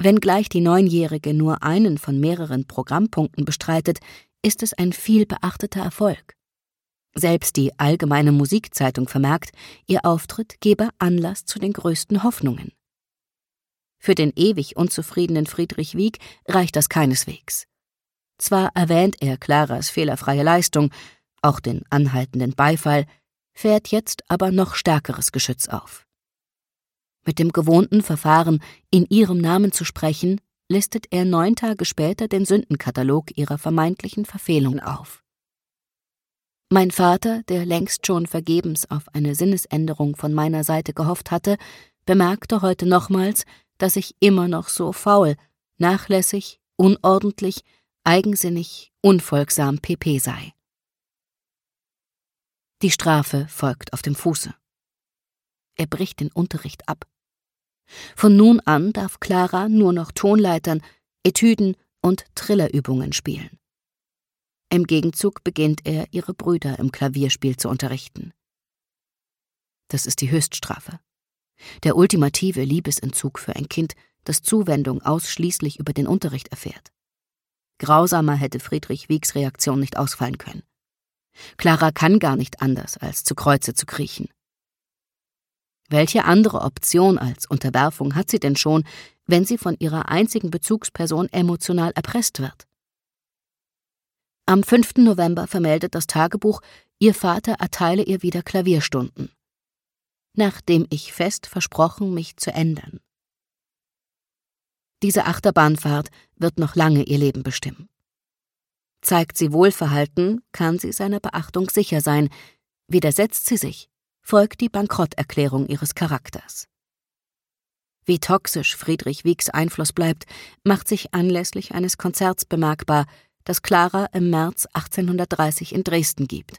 Wenngleich die 9-Jährige nur einen von mehreren Programmpunkten bestreitet, ist es ein viel beachteter Erfolg. Selbst die Allgemeine Musikzeitung vermerkt, ihr Auftritt gebe Anlass zu den größten Hoffnungen. Für den ewig unzufriedenen Friedrich Wieck reicht das keineswegs. Zwar erwähnt er Claras fehlerfreie Leistung, auch den anhaltenden Beifall, fährt jetzt aber noch stärkeres Geschütz auf. Mit dem gewohnten Verfahren, in ihrem Namen zu sprechen, listet er 9 Tage später den Sündenkatalog ihrer vermeintlichen Verfehlungen auf. Mein Vater, der längst schon vergebens auf eine Sinnesänderung von meiner Seite gehofft hatte, bemerkte heute nochmals, dass ich immer noch so faul, nachlässig, unordentlich, eigensinnig, unfolgsam pp. Sei. Die Strafe folgt auf dem Fuße. Er bricht den Unterricht ab. Von nun an darf Clara nur noch Tonleitern, Etüden und Trillerübungen spielen. Im Gegenzug beginnt er, ihre Brüder im Klavierspiel zu unterrichten. Das ist die Höchststrafe. Der ultimative Liebesentzug für ein Kind, das Zuwendung ausschließlich über den Unterricht erfährt. Grausamer hätte Friedrich Wiecks Reaktion nicht ausfallen können. Clara kann gar nicht anders, als zu Kreuze zu kriechen. Welche andere Option als Unterwerfung hat sie denn schon, wenn sie von ihrer einzigen Bezugsperson emotional erpresst wird? Am 5. November vermeldet das Tagebuch, ihr Vater erteile ihr wieder Klavierstunden, nachdem ich fest versprochen, mich zu ändern. Diese Achterbahnfahrt wird noch lange ihr Leben bestimmen. Zeigt sie Wohlverhalten, kann sie seiner Beachtung sicher sein. Widersetzt sie sich, folgt die Bankrotterklärung ihres Charakters. Wie toxisch Friedrich Wiecks Einfluss bleibt, macht sich anlässlich eines Konzerts bemerkbar, das Clara im März 1830 in Dresden gibt.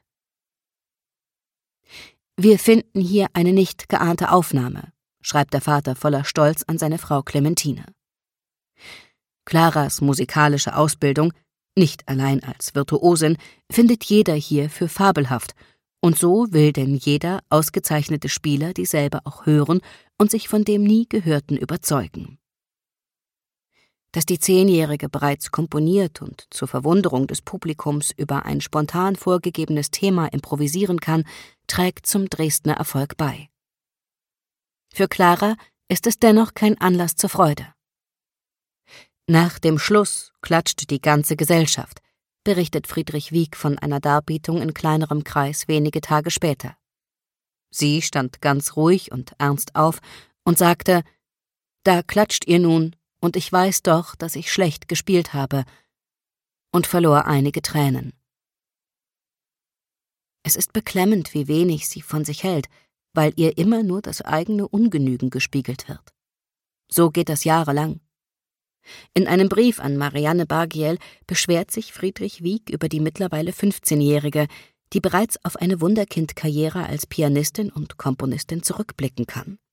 »Wir finden hier eine nicht geahnte Aufnahme«, schreibt der Vater voller Stolz an seine Frau Clementine. Claras musikalische Ausbildung, nicht allein als Virtuosin, findet jeder hier für fabelhaft, und so will denn jeder ausgezeichnete Spieler dieselbe auch hören und sich von dem nie Gehörten überzeugen. Dass die 10-Jährige bereits komponiert und zur Verwunderung des Publikums über ein spontan vorgegebenes Thema improvisieren kann, trägt zum Dresdner Erfolg bei. Für Clara ist es dennoch kein Anlass zur Freude. Nach dem Schluss klatscht die ganze Gesellschaft, berichtet Friedrich Wieck von einer Darbietung in kleinerem Kreis wenige Tage später. Sie stand ganz ruhig und ernst auf und sagte: »Da klatscht ihr nun, und ich weiß doch, dass ich schlecht gespielt habe«, und verlor einige Tränen. Es ist beklemmend, wie wenig sie von sich hält, weil ihr immer nur das eigene Ungenügen gespiegelt wird. So geht das jahrelang. In einem Brief an Marianne Bargiel beschwert sich Friedrich Wieck über die mittlerweile 15-Jährige, die bereits auf eine Wunderkind-Karriere als Pianistin und Komponistin zurückblicken kann.